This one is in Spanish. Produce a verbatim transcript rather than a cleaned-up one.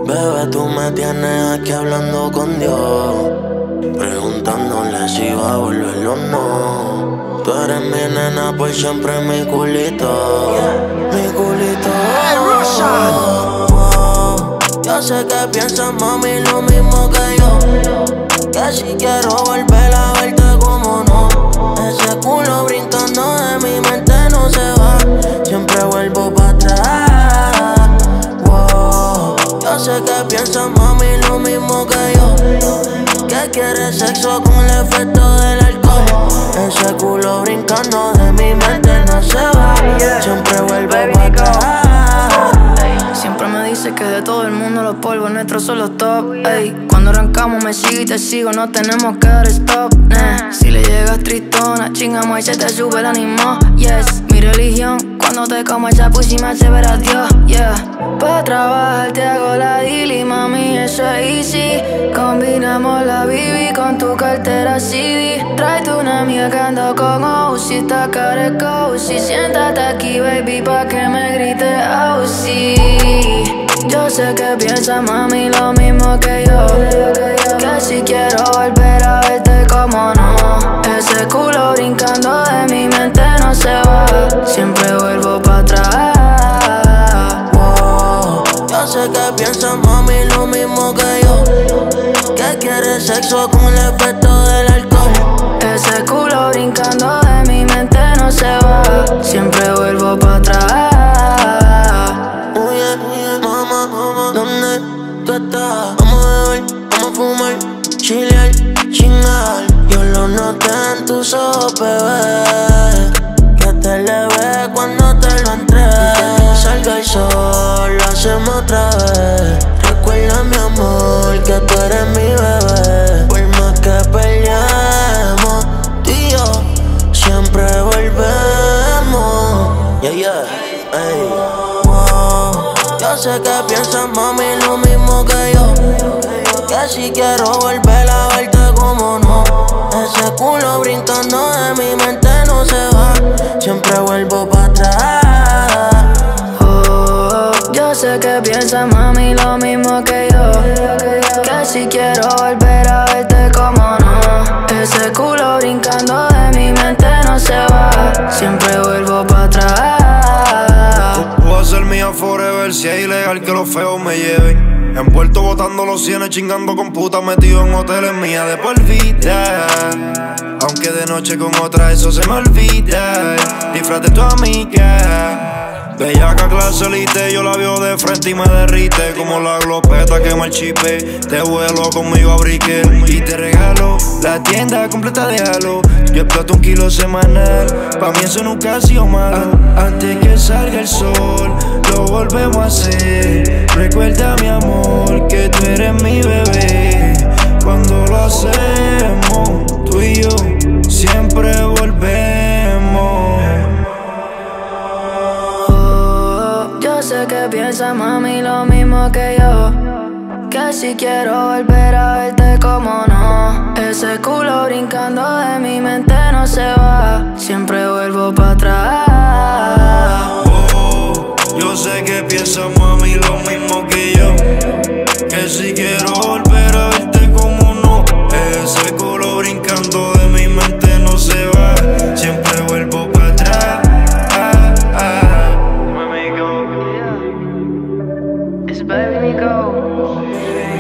Bebé, tú me tienes aquí hablando con Dios, preguntándole si va a volver o no. Tú eres mi nena, por siempre mi culito, mi culito. Hey, Russia. Oh, yo sé que piensas, mami, lo mismo que yo, que si quiero volver a verte como no. Ese culo brincando de mi mente no se va, siempre vuelvo para atrás. Wow, yo sé que piensas, mami, lo mismo que yo, que quieres sexo con el efecto del alcohol. Ese culo brincando de mi mente no se va, siempre vuelvo para atrás. Siempre me dice que de todo el mundo los polvos nuestros son los top. Ey, cuando arrancamos me sigo y te sigo, no tenemos que dar stop. Nah. Si le llegas tristona, chingamos y se te sube el ánimo. Yes, mi religión, cuando te como esa pussy me hace ver a Dios. Yeah, pa' trabajar te hago la dili, mami, eso es easy. Combinamos la B B con tu cartera C D. Tráete una amiga que ando con O C, está cara cozy. Siéntate aquí, baby, pa' que me grite oh sí. Yo sé que piensas, mami, lo mismo que yo, que si quiero volver a verte como no. Ese culo brincando de mi mente no se va, siempre vuelvo para atrás. Wow, yo sé que piensas, mami, lo mismo que yo, que quieres sexo con el efecto del alcohol. Ese culo brincando de mi mente no se va, siempre vuelvo para atrás. ¿Dónde tú estás? Vamos a beber, vamos a fumar, chilear, chingar. Yo lo noté en tus ojos, bebé, que te le ve cuando te lo entregué. Que salga el sol, lo hacemos otra vez. Recuerda, mi amor, que tú eres mi bebé. Por más que peleemos, tú y yo siempre volvemos. Yeah, yeah, ey. Yo sé que piensas, mami, lo mismo que yo, que si quiero volver a verte como no. Ese culo brincando de mi mente no se va, siempre vuelvo para atrás. Oh, yo sé que piensas, mami, lo mismo que yo, que si quiero volver a verte como no. Ese culo brincando de mi mente no se va, siempre vuelvo para atrás. Voy a ser mía forever, si es ilegal que los feos me lleven. Envuelto botando los cienes, chingando con putas, metido en hoteles mía de por vida. Aunque de noche con otra eso se me olvida. Disfraz de tu amiga, bellaca clase elite, yo la veo de frente y me derrite. Como la glopeta quema el chipe, te vuelo conmigo a Brickell y te regalo la tienda completa de Halo. Yo exploto un kilo semanal, pa' mí eso nunca ha sido malo. Antes que salga el sol, lo volvemos a hacer. Recuerda, mi amor, que tú eres mi bebé. Cuando lo hacemos, tú y yo siempre volvemos. Yo sé que piensas, mami, lo mismo que yo, que si quiero volver a verte como no. Ese culo brincando de mi mente no se va, siempre vuelvo para atrás. Oh, yo sé que piensas, mami, lo mismo que yo, que si quiero volver a verte como no. Ese culo brincando de mi mente no se va, siempre vuelvo para atrás. It's baby Nico.